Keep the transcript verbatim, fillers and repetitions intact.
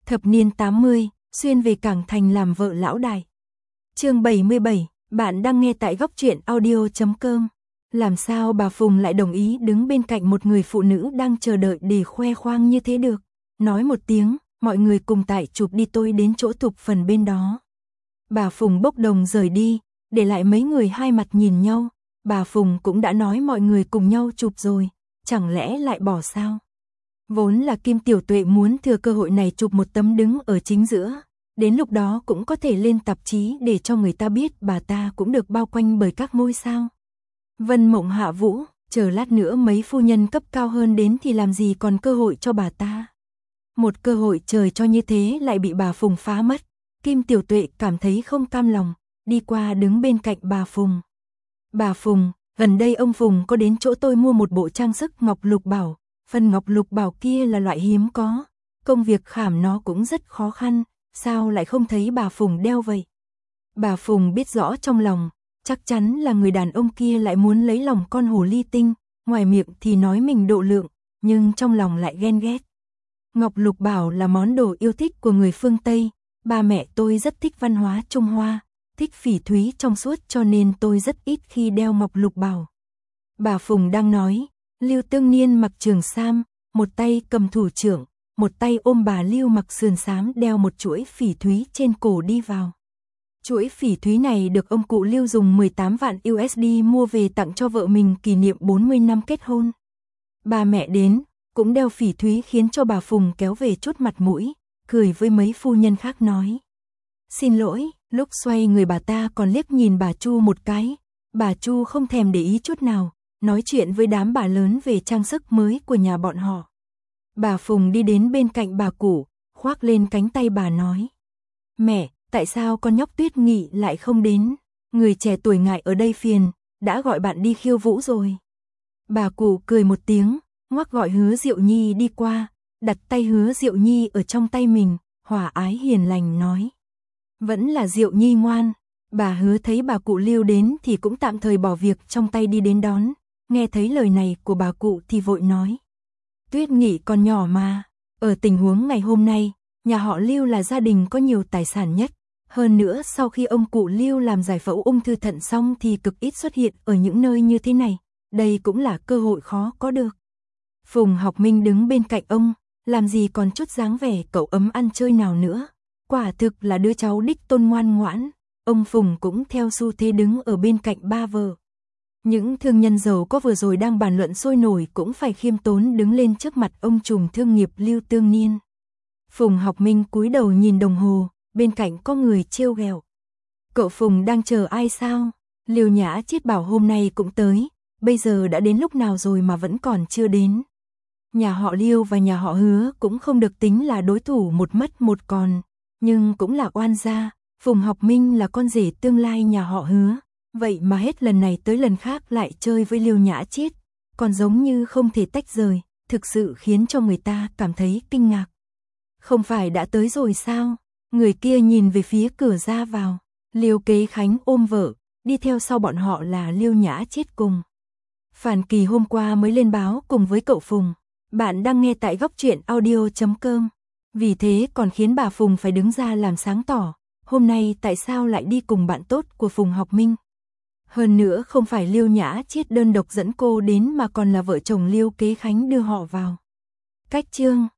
Thập niên tám mươi, xuyên về Cảng Thành làm vợ lão đại. Chương bảy mươi bảy, bạn đang nghe tại góc truyện audio chấm com. Làm sao bà Phùng lại đồng ý đứng bên cạnh một người phụ nữ đang chờ đợi để khoe khoang như thế được? Nói một tiếng, mọi người cùng tại chụp đi, tôi đến chỗ chụp phần bên đó. Bà Phùng bốc đồng rời đi, để lại mấy người hai mặt nhìn nhau. Bà Phùng cũng đã nói mọi người cùng nhau chụp rồi, chẳng lẽ lại bỏ sao? Vốn là Kim Tiểu Tuệ muốn thừa cơ hội này chụp một tấm đứng ở chính giữa, đến lúc đó cũng có thể lên tạp chí để cho người ta biết bà ta cũng được bao quanh bởi các ngôi sao. Vân Mộng Hạ Vũ, chờ lát nữa mấy phu nhân cấp cao hơn đến thì làm gì còn cơ hội cho bà ta. Một cơ hội trời cho như thế lại bị bà Phùng phá mất. Kim Tiểu Tuệ cảm thấy không cam lòng, đi qua đứng bên cạnh bà Phùng. Bà Phùng, gần đây ông Phùng có đến chỗ tôi mua một bộ trang sức ngọc lục bảo. Phần ngọc lục bảo kia là loại hiếm có, công việc khảm nó cũng rất khó khăn, sao lại không thấy bà Phùng đeo vậy? Bà Phùng biết rõ trong lòng, chắc chắn là người đàn ông kia lại muốn lấy lòng con hồ ly tinh, ngoài miệng thì nói mình độ lượng, nhưng trong lòng lại ghen ghét. Ngọc lục bảo là món đồ yêu thích của người phương Tây, ba mẹ tôi rất thích văn hóa Trung Hoa, thích phỉ thúy trong suốt cho nên tôi rất ít khi đeo ngọc lục bảo. Bà Phùng đang nói, Lưu Tương Niên mặc trường sam, một tay cầm thủ trưởng, một tay ôm bà Lưu mặc sườn xám đeo một chuỗi phỉ thúy trên cổ đi vào. Chuỗi phỉ thúy này được ông cụ Lưu dùng mười tám vạn u ét đê mua về tặng cho vợ mình kỷ niệm bốn mươi năm kết hôn. Bà mẹ đến, cũng đeo phỉ thúy khiến cho bà Phùng kéo về chút mặt mũi, cười với mấy phu nhân khác nói. Xin lỗi, lúc xoay người bà ta còn liếc nhìn bà Chu một cái, bà Chu không thèm để ý chút nào. Nói chuyện với đám bà lớn về trang sức mới của nhà bọn họ. Bà Phùng đi đến bên cạnh bà cụ, khoác lên cánh tay bà nói. Mẹ, tại sao con nhóc Tuyết Nghị lại không đến? Người trẻ tuổi ngại ở đây phiền, đã gọi bạn đi khiêu vũ rồi. Bà cụ cười một tiếng, ngoắc gọi Hứa Diệu Nhi đi qua, đặt tay Hứa Diệu Nhi ở trong tay mình, hòa ái hiền lành nói. Vẫn là Diệu Nhi ngoan. Bà Hứa thấy bà cụ Lưu đến thì cũng tạm thời bỏ việc trong tay đi đến đón. Nghe thấy lời này của bà cụ thì vội nói. Tuyết Nghị còn nhỏ mà, ở tình huống ngày hôm nay, nhà họ Lưu là gia đình có nhiều tài sản nhất. Hơn nữa sau khi ông cụ Lưu làm giải phẫu ung thư thận xong thì cực ít xuất hiện ở những nơi như thế này. Đây cũng là cơ hội khó có được. Phùng Học Minh đứng bên cạnh ông, làm gì còn chút dáng vẻ cậu ấm ăn chơi nào nữa. Quả thực là đứa cháu đích tôn ngoan ngoãn. Ông Phùng cũng theo xu thế đứng ở bên cạnh ba vợ. Những thương nhân giàu có vừa rồi đang bàn luận sôi nổi cũng phải khiêm tốn đứng lên trước mặt ông trùm thương nghiệp Lưu Tương Niên. Phùng Học Minh cúi đầu nhìn đồng hồ, bên cạnh có người trêu ghẹo. Cậu Phùng đang chờ ai sao? Lưu Nhã Chiết bảo hôm nay cũng tới, bây giờ đã đến lúc nào rồi mà vẫn còn chưa đến. Nhà họ Lưu và nhà họ Hứa cũng không được tính là đối thủ một mất một còn, nhưng cũng là oan gia. Phùng Học Minh là con rể tương lai nhà họ Hứa. Vậy mà hết lần này tới lần khác lại chơi với Lưu Nhã Chiết, còn giống như không thể tách rời, thực sự khiến cho người ta cảm thấy kinh ngạc. Không phải đã tới rồi sao? Người kia nhìn về phía cửa ra vào, Lưu Kế Khánh ôm vợ, đi theo sau bọn họ là Lưu Nhã Chiết cùng. Phản Kỳ hôm qua mới lên báo cùng với cậu Phùng, bạn đang nghe tại góc truyện audio chấm com. Vì thế còn khiến bà Phùng phải đứng ra làm sáng tỏ, hôm nay tại sao lại đi cùng bạn tốt của Phùng Học Minh. Hơn nữa không phải Lưu Nhã Chiết đơn độc dẫn cô đến mà còn là vợ chồng Lưu Kế Khánh đưa họ vào. Cách chương